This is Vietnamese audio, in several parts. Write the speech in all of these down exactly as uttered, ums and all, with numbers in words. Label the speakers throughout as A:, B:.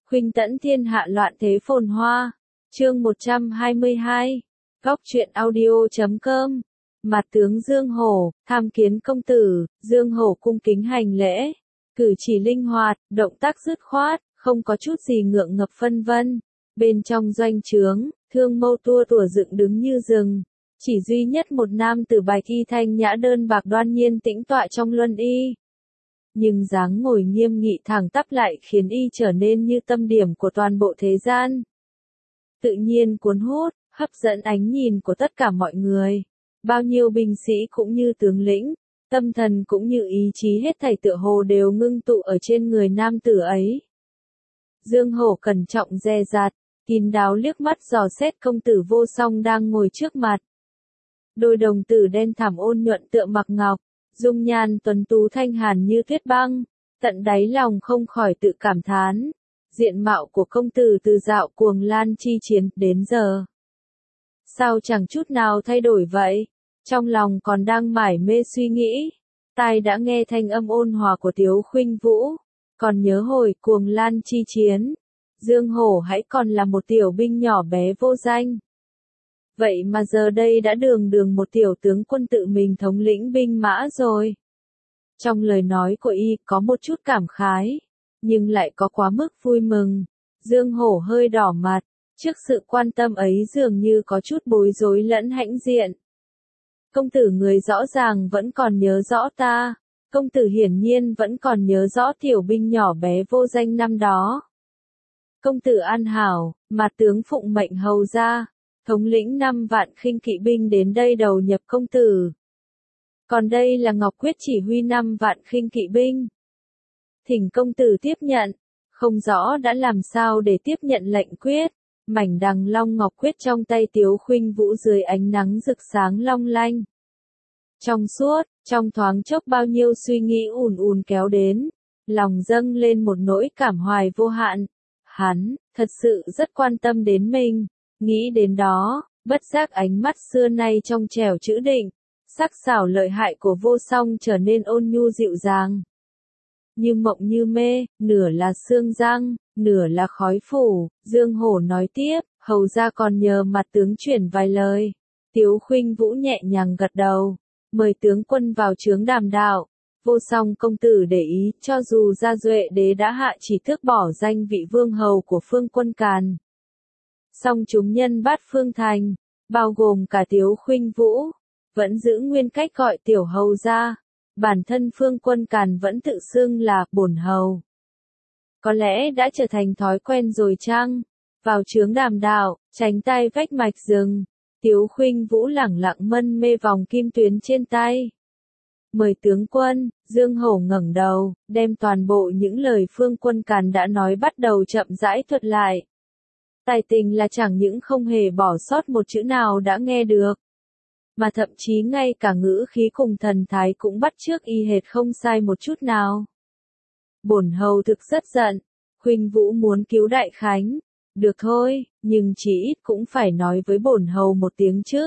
A: Khuynh tẫn thiên hạ loạn thế phồn hoa. Chương một trăm hai mươi hai. Góc truyện audio chấm com. Mặt tướng Dương Hổ, tham kiến công tử. Dương Hổ cung kính hành lễ. Cử chỉ linh hoạt, động tác dứt khoát, không có chút gì ngượng ngập phân vân. Bên trong doanh trướng, thương mâu tua tủa dựng đứng như rừng. Chỉ duy nhất một nam tử bạch y thanh nhã đơn bạc đoan nhiên tĩnh tọa trong luân y. Nhưng dáng ngồi nghiêm nghị thẳng tắp lại khiến y trở nên như tâm điểm của toàn bộ thế gian. Tự nhiên cuốn hút, hấp dẫn ánh nhìn của tất cả mọi người. Bao nhiêu binh sĩ cũng như tướng lĩnh, tâm thần cũng như ý chí hết thảy tựa hồ đều ngưng tụ ở trên người nam tử ấy. Dương Hổ cẩn trọng dè dặt, kín đáo liếc mắt dò xét công tử vô song đang ngồi trước mặt. Đôi đồng tử đen thẳm ôn nhuận tựa mặc ngọc, dung nhan tuấn tú thanh hàn như tuyết băng, tận đáy lòng không khỏi tự cảm thán. Diện mạo của công tử từ dạo cuồng lan chi chiến đến giờ, sao chẳng chút nào thay đổi vậy? Trong lòng còn đang mải mê suy nghĩ, tai đã nghe thanh âm ôn hòa của Tiếu Khuynh Vũ. Còn nhớ hồi cuồng lan chi chiến, Dương Hổ hãy còn là một tiểu binh nhỏ bé vô danh. Vậy mà giờ đây đã đường đường một tiểu tướng quân tự mình thống lĩnh binh mã rồi. Trong lời nói của y có một chút cảm khái, nhưng lại có quá mức vui mừng. Dương Hổ hơi đỏ mặt, trước sự quan tâm ấy dường như có chút bối rối lẫn hãnh diện. Công tử người rõ ràng vẫn còn nhớ rõ ta, công tử hiển nhiên vẫn còn nhớ rõ tiểu binh nhỏ bé vô danh năm đó. Công tử an hảo, mà tướng phụng mệnh hầu ra, thống lĩnh năm vạn khinh kỵ binh đến đây đầu nhập công tử. Còn đây là Ngọc Quyết chỉ huy năm vạn khinh kỵ binh. Thỉnh công tử tiếp nhận, không rõ đã làm sao để tiếp nhận lệnh quyết. Mảnh đằng long ngọc quyết trong tay Tiếu Khuynh Vũ dưới ánh nắng rực sáng long lanh. Trong suốt, trong thoáng chốc bao nhiêu suy nghĩ ùn ùn kéo đến, lòng dâng lên một nỗi cảm hoài vô hạn. Hắn, thật sự rất quan tâm đến mình. Nghĩ đến đó, bất giác ánh mắt xưa nay trong trẻo trữ định, sắc sảo lợi hại của vô song trở nên ôn nhu dịu dàng. Như mộng như mê, nửa là sương răng, nửa là khói phủ. Dương Hổ nói tiếp, hầu ra còn nhờ mặt tướng chuyển vài lời. Tiếu Khuynh Vũ nhẹ nhàng gật đầu, mời tướng quân vào trướng đàm đạo. Vô song công tử để ý, cho dù Gia Duệ đế đã hạ chỉ tước bỏ danh vị vương hầu của Phương Quân Càn, song chúng nhân bát phương thành, bao gồm cả Tiếu Khuynh Vũ, vẫn giữ nguyên cách gọi tiểu hầu ra. Bản thân Phương Quân Càn vẫn tự xưng là bổn hầu. Có lẽ đã trở thành thói quen rồi chăng? Vào trướng đàm đạo, tránh tay vách mạch rừng, Tiếu Khuynh Vũ lẳng lặng mân mê vòng kim tuyến trên tay. Mời tướng quân. Dương Hổ ngẩng đầu, đem toàn bộ những lời Phương Quân Càn đã nói bắt đầu chậm rãi thuật lại. Tài tình là chẳng những không hề bỏ sót một chữ nào đã nghe được, mà thậm chí ngay cả ngữ khí cùng thần thái cũng bắt chước y hệt không sai một chút nào. Bổn hầu thực rất giận, Khuynh Vũ muốn cứu Đại Khánh. Được thôi, nhưng chỉ ít cũng phải nói với bổn hầu một tiếng chứ.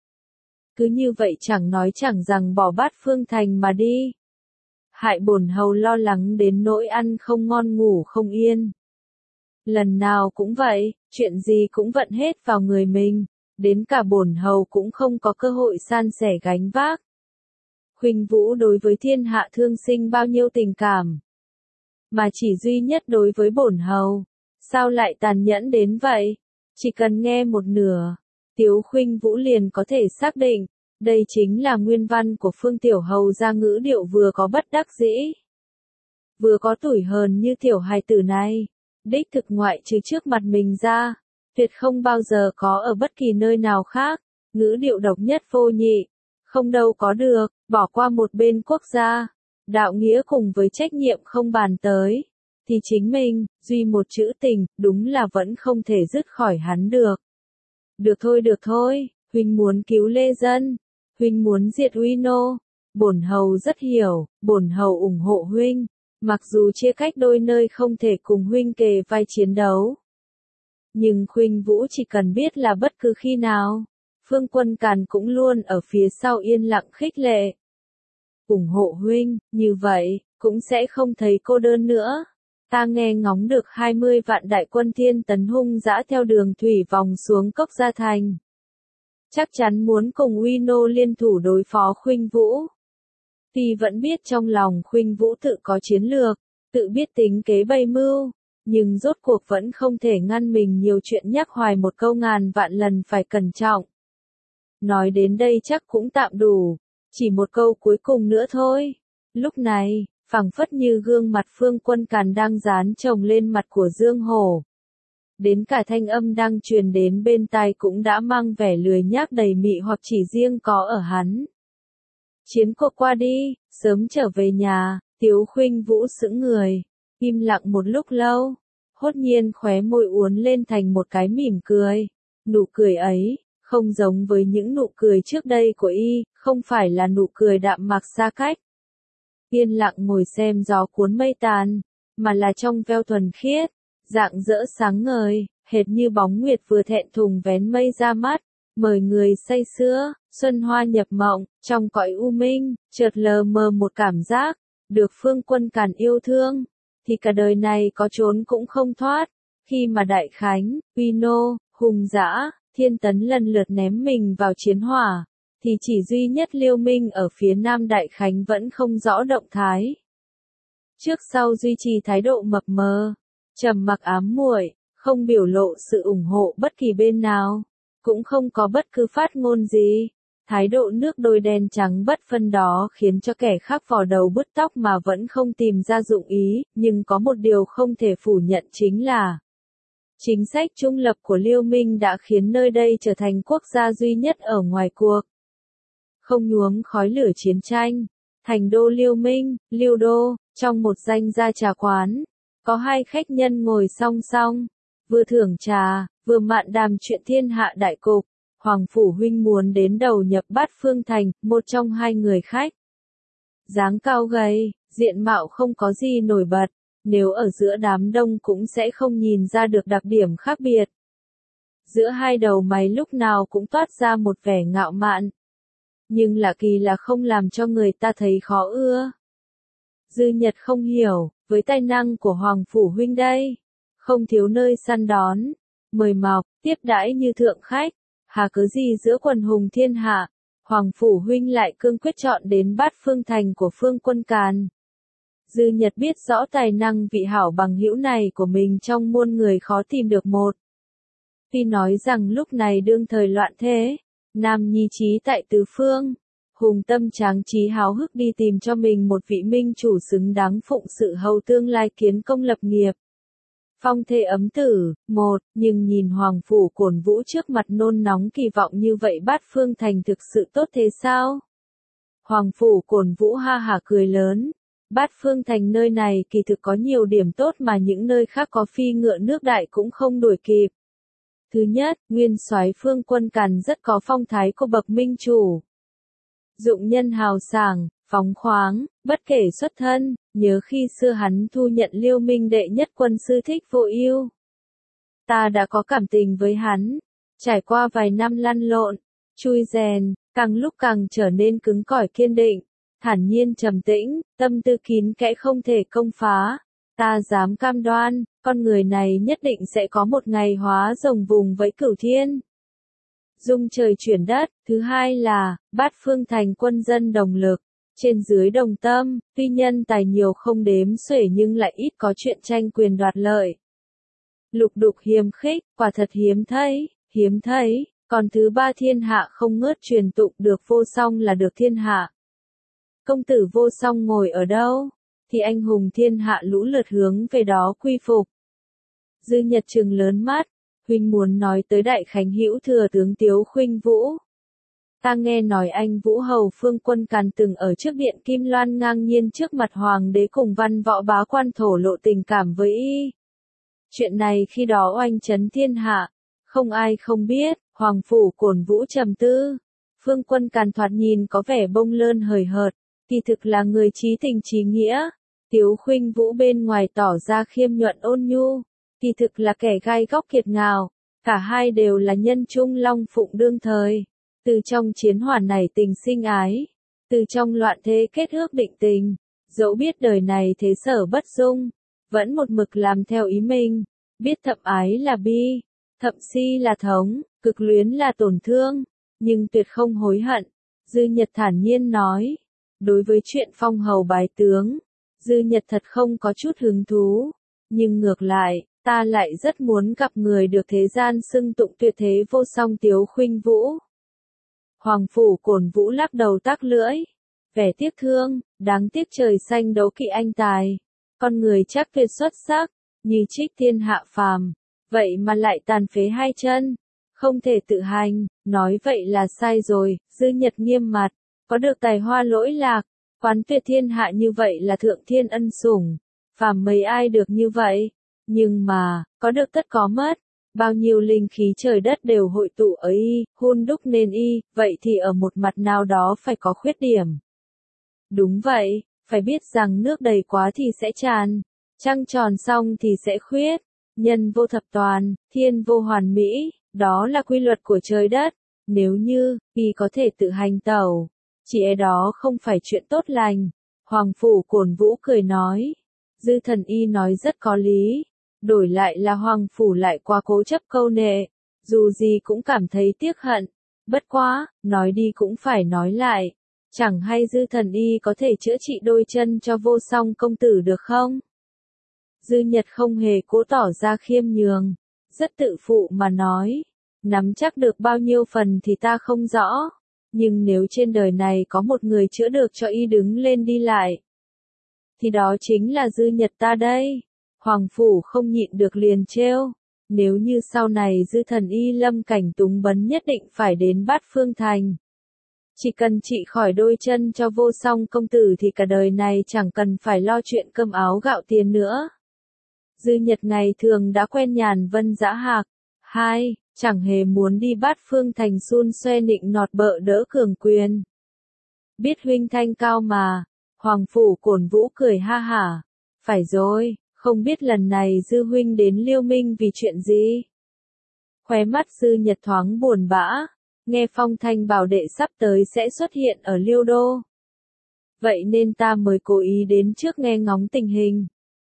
A: Cứ như vậy chẳng nói chẳng rằng bỏ bát phương thành mà đi. Hại bổn hầu lo lắng đến nỗi ăn không ngon ngủ không yên. Lần nào cũng vậy, chuyện gì cũng vận hết vào người mình. Đến cả bổn hầu cũng không có cơ hội san sẻ gánh vác. Khuynh Vũ đối với thiên hạ thương sinh bao nhiêu tình cảm, mà chỉ duy nhất đối với bổn hầu, sao lại tàn nhẫn đến vậy? Chỉ cần nghe một nửa, Tiếu Khuynh Vũ liền có thể xác định, đây chính là nguyên văn của Phương tiểu hầu ra, ngữ điệu vừa có bất đắc dĩ, vừa có tủi hờn như tiểu hài tử này. Đích thực ngoại trừ trước mặt mình ra, tuyệt không bao giờ có ở bất kỳ nơi nào khác. Ngữ điệu độc nhất vô nhị, không đâu có được. Bỏ qua một bên quốc gia, đạo nghĩa cùng với trách nhiệm không bàn tới, thì chính mình, duy một chữ tình, đúng là vẫn không thể dứt khỏi hắn được. Được thôi được thôi, huynh muốn cứu lê dân, huynh muốn diệt uy nô, bổn hầu rất hiểu, bổn hầu ủng hộ huynh, mặc dù chia cách đôi nơi không thể cùng huynh kề vai chiến đấu. Nhưng Khuynh Vũ chỉ cần biết là bất cứ khi nào, Phương Quân Càn cũng luôn ở phía sau yên lặng khích lệ. Ủng hộ huynh, như vậy, cũng sẽ không thấy cô đơn nữa. Ta nghe ngóng được hai mươi vạn đại quân Thiên Tấn hung dã theo đường thủy vòng xuống Cốc Gia Thành. Chắc chắn muốn cùng Uy Nô liên thủ đối phó Khuynh Vũ. Tuy vẫn biết trong lòng Khuynh Vũ tự có chiến lược, tự biết tính kế bày mưu, nhưng rốt cuộc vẫn không thể ngăn mình nhiều chuyện nhắc hoài một câu ngàn vạn lần phải cẩn trọng. Nói đến đây chắc cũng tạm đủ, chỉ một câu cuối cùng nữa thôi. Lúc này, phảng phất như gương mặt Phương Quân Càn đang dán chồng lên mặt của Dương Hổ. Đến cả thanh âm đang truyền đến bên tai cũng đã mang vẻ lười nhác đầy mị hoặc chỉ riêng có ở hắn. Chiến cuộc qua đi, sớm trở về nhà, Tiếu Khuynh Vũ sững người, im lặng một lúc lâu, hốt nhiên khóe môi uốn lên thành một cái mỉm cười. Nụ cười ấy, không giống với những nụ cười trước đây của y, không phải là nụ cười đạm mạc xa cách. Yên lặng ngồi xem gió cuốn mây tàn, mà là trong veo thuần khiết, rạng rỡ sáng ngời, hệt như bóng nguyệt vừa thẹn thùng vén mây ra mắt, mời người say sưa, xuân hoa nhập mộng, trong cõi u minh, chợt lờ mờ một cảm giác, được Phương Quân Càn yêu thương, thì cả đời này có trốn cũng không thoát. Khi mà Đại Khánh, Uy Nô, hùng dã, Thiên Tấn lần lượt ném mình vào chiến hỏa, thì chỉ duy nhất Liêu Minh ở phía nam Đại Khánh vẫn không rõ động thái. Trước sau duy trì thái độ mập mờ, trầm mặc ám muội, không biểu lộ sự ủng hộ bất kỳ bên nào, cũng không có bất cứ phát ngôn gì. Thái độ nước đôi đen trắng bất phân đó khiến cho kẻ khác vò đầu bứt tóc mà vẫn không tìm ra dụng ý, nhưng có một điều không thể phủ nhận chính là chính sách trung lập của Liêu Minh đã khiến nơi đây trở thành quốc gia duy nhất ở ngoài cuộc. Không nhuốm khói lửa chiến tranh, thành đô Liêu Minh, Liêu Đô, trong một danh gia trà quán, có hai khách nhân ngồi song song, vừa thưởng trà, vừa mạn đàm chuyện thiên hạ đại cục. Hoàng Phủ Huynh muốn đến đầu nhập Bát Phương Thành, một trong hai người khách. Dáng cao gầy, diện mạo không có gì nổi bật, nếu ở giữa đám đông cũng sẽ không nhìn ra được đặc điểm khác biệt. Giữa hai đầu mày lúc nào cũng toát ra một vẻ ngạo mạn. Nhưng lạ kỳ là không làm cho người ta thấy khó ưa. Dư Nhật không hiểu, với tài năng của Hoàng Phủ Huynh đây, không thiếu nơi săn đón, mời mọc, tiếp đãi như thượng khách. Hà cớ gì giữa quần hùng thiên hạ, Hoàng Phủ Huynh lại cương quyết chọn đến Bát Phương Thành của Phương Quân Càn. Dư Nhật biết rõ tài năng vị hảo bằng hữu này của mình trong muôn người khó tìm được một. Tuy nói rằng lúc này đương thời loạn thế, nam nhi trí tại tứ phương, hùng tâm tráng trí háo hức đi tìm cho mình một vị minh chủ xứng đáng phụng sự hầu tương lai kiến công lập nghiệp. Phong thê ấm tử, một, nhưng nhìn Hoàng Phủ Cổn Vũ trước mặt nôn nóng kỳ vọng như vậy Bát Phương Thành thực sự tốt thế sao? Hoàng Phủ Cổn Vũ ha hả cười lớn, Bát Phương Thành nơi này kỳ thực có nhiều điểm tốt mà những nơi khác có phi ngựa nước đại cũng không đuổi kịp. Thứ nhất, nguyên soái Phương Quân Càn rất có phong thái của bậc minh chủ. Dụng nhân hào sảng, phóng khoáng, bất kể xuất thân, nhớ khi xưa hắn thu nhận Liêu Minh đệ nhất quân sư Thích Vô Ưu. Ta đã có cảm tình với hắn, trải qua vài năm lăn lộn, chui rèn, càng lúc càng trở nên cứng cỏi kiên định, thản nhiên trầm tĩnh, tâm tư kín kẽ không thể công phá. Ta dám cam đoan, con người này nhất định sẽ có một ngày hóa rồng vùng với cửu thiên. Dung trời chuyển đất. Thứ hai là, Bát Phương Thành quân dân đồng lực, trên dưới đồng tâm, tuy nhân tài nhiều không đếm xuể nhưng lại ít có chuyện tranh quyền đoạt lợi. Lục đục hiềm khích, quả thật hiếm thấy, hiếm thấy, còn thứ ba thiên hạ không ngớt truyền tụng được vô song là được thiên hạ. Công tử vô song ngồi ở đâu, thì anh hùng thiên hạ lũ lượt hướng về đó quy phục. Dư Nhật trừng lớn mắt, Huynh muốn nói tới Đại Khánh hữu thừa tướng Tiếu Khuynh Vũ. Ta nghe nói anh Vũ Hầu Phương Quân Càn từng ở trước điện Kim Loan ngang nhiên trước mặt Hoàng đế cùng văn võ bá quan thổ lộ tình cảm với y. Chuyện này khi đó oanh chấn thiên hạ, không ai không biết. Hoàng Phủ Cổn Vũ trầm tư. Phương Quân Càn thoạt nhìn có vẻ bông lơn hời hợt, kỳ thực là người trí tình trí nghĩa. Tiếu Khuynh Vũ bên ngoài tỏ ra khiêm nhuận ôn nhu, kỳ thực là kẻ gai góc kiệt ngạo. Cả hai đều là nhân trung long phụng đương thời. Từ trong chiến hỏa này tình sinh ái, từ trong loạn thế kết ước định tình. Dẫu biết đời này thế sở bất dung, vẫn một mực làm theo ý mình, biết thậm ái là bi, thậm si là thống, cực luyến là tổn thương, nhưng tuyệt không hối hận. Dư Nhật thản nhiên nói, đối với chuyện phong hầu bái tướng, Dư Nhật thật không có chút hứng thú, nhưng ngược lại, ta lại rất muốn gặp người được thế gian xưng tụng tuyệt thế vô song Tiếu Khuynh Vũ. Hoàng phủ Cổn Vũ lắc đầu tắc lưỡi, vẻ tiếc thương, đáng tiếc trời xanh đấu kỵ anh tài, con người chắc tuyệt xuất sắc, như trích thiên hạ phàm, vậy mà lại tàn phế hai chân, không thể tự hành, nói vậy là sai rồi. Dư Nhật nghiêm mặt, có được tài hoa lỗi lạc, quán tuyệt thiên hạ như vậy là thượng thiên ân sủng, phàm mấy ai được như vậy, nhưng mà, có được tất có mất. Bao nhiêu linh khí trời đất đều hội tụ ở y, hun đúc nên y, vậy thì ở một mặt nào đó phải có khuyết điểm. Đúng vậy, phải biết rằng nước đầy quá thì sẽ tràn, trăng tròn xong thì sẽ khuyết, nhân vô thập toàn, thiên vô hoàn mỹ, đó là quy luật của trời đất. Nếu như, y có thể tự hành tẩu, chỉ e đó không phải chuyện tốt lành. Hoàng phủ Cổn Vũ cười nói, Dư thần y nói rất có lý. Đổi lại là Hoàng phủ lại quá cố chấp câu nệ, dù gì cũng cảm thấy tiếc hận. Bất quá, nói đi cũng phải nói lại, chẳng hay Dư thần y có thể chữa trị đôi chân cho Vô Song công tử được không? Dư Nhật không hề cố tỏ ra khiêm nhường, rất tự phụ mà nói, nắm chắc được bao nhiêu phần thì ta không rõ, nhưng nếu trên đời này có một người chữa được cho y đứng lên đi lại, thì đó chính là Dư Nhật ta đây. Hoàng phủ không nhịn được liền trêu, nếu như sau này Dư thần y lâm cảnh túng bấn nhất định phải đến Bát Phương Thành. Chỉ cần trị khỏi đôi chân cho Vô Song công tử thì cả đời này chẳng cần phải lo chuyện cơm áo gạo tiền nữa. Dư Nhật ngày thường đã quen nhàn vân dã hạc, hai, chẳng hề muốn đi Bát Phương Thành xun xoe nịnh nọt bợ đỡ cường quyền. Biết huynh thanh cao mà, Hoàng phủ Cổn Vũ cười ha hả, phải rồi. Không biết lần này Dư huynh đến Liêu Minh vì chuyện gì? Khóe mắt Dư Nhật thoáng buồn bã, nghe phong thanh bảo đệ sắp tới sẽ xuất hiện ở Liêu Đô. Vậy nên ta mới cố ý đến trước nghe ngóng tình hình.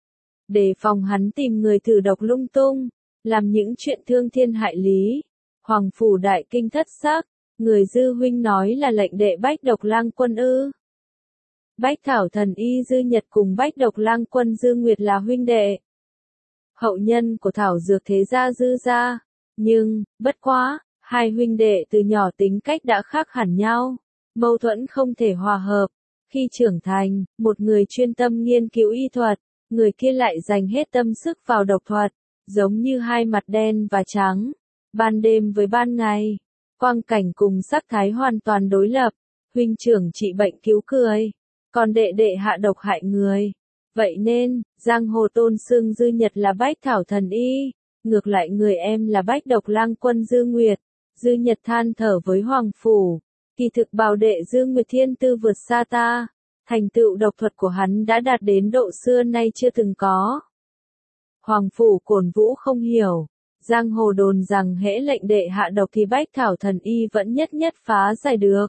A: Để phòng hắn tìm người thử độc lung tung, làm những chuyện thương thiên hại lý. Hoàng phủ đại kinh thất sắc, người Dư huynh nói là lệnh đệ Bách Độc Lang Quân ư? Bách Thảo thần y Dư Nhật cùng Bách Độc Lang Quân Dư Nguyệt là huynh đệ, hậu nhân của Thảo dược thế gia Dư gia, nhưng, bất quá, hai huynh đệ từ nhỏ tính cách đã khác hẳn nhau, mâu thuẫn không thể hòa hợp. Khi trưởng thành, một người chuyên tâm nghiên cứu y thuật, người kia lại dành hết tâm sức vào độc thuật, giống như hai mặt đen và trắng, ban đêm với ban ngày, quang cảnh cùng sắc thái hoàn toàn đối lập. Huynh trưởng trị bệnh cứu cười, còn đệ đệ hạ độc hại người. Vậy nên, giang hồ tôn xưng Dư Nhật là Bách Thảo thần y, ngược lại người em là Bách Độc Lang Quân Dư Nguyệt. Dư Nhật than thở với Hoàng phủ, kỳ thực bảo đệ Dư Nguyệt thiên tư vượt xa ta, thành tựu độc thuật của hắn đã đạt đến độ xưa nay chưa từng có. Hoàng phủ Cổn Vũ không hiểu, giang hồ đồn rằng hễ lệnh đệ hạ độc thì Bách Thảo thần y vẫn nhất nhất phá giải được.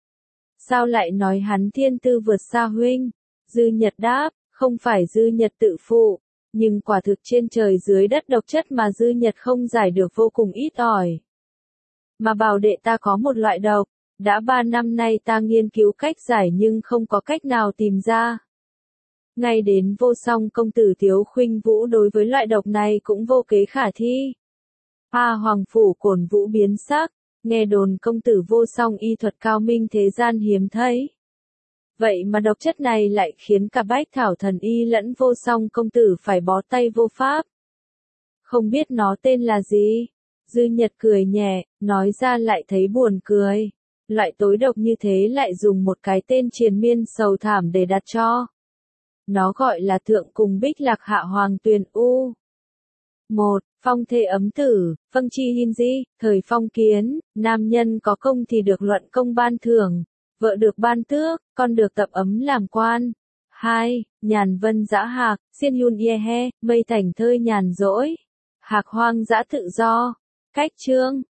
A: Sao lại nói hắn thiên tư vượt xa huynh? Dư Nhật đáp, không phải Dư Nhật tự phụ, nhưng quả thực trên trời dưới đất độc chất mà Dư Nhật không giải được vô cùng ít ỏi. Mà bảo đệ ta có một loại độc, đã ba năm nay ta nghiên cứu cách giải nhưng không có cách nào tìm ra. Ngay đến Vô Song công tử Tiếu Khuynh Vũ đối với loại độc này cũng vô kế khả thi. A Hoàng phủ Cổn Vũ biến sắc, nghe đồn công tử Vô Song y thuật cao minh thế gian hiếm thấy. Vậy mà độc chất này lại khiến cả Bách Thảo thần y lẫn Vô Song công tử phải bó tay vô pháp. Không biết nó tên là gì? Dư Nhật cười nhẹ, nói ra lại thấy buồn cười. Loại tối độc như thế lại dùng một cái tên triền miên sầu thảm để đặt cho. Nó gọi là Thượng Cùng Bích Lạc Hạ Hoàng Tuyền U. một. Phong thê ấm tử, vâng chi hin di, thời phong kiến, nam nhân có công thì được luận công ban thưởng, vợ được ban tước, con được tập ấm làm quan. hai. Nhàn vân dã hạc, xiên yun ye he, mây thành thơi nhàn rỗi. Hạc hoang dã tự do. Cách chương.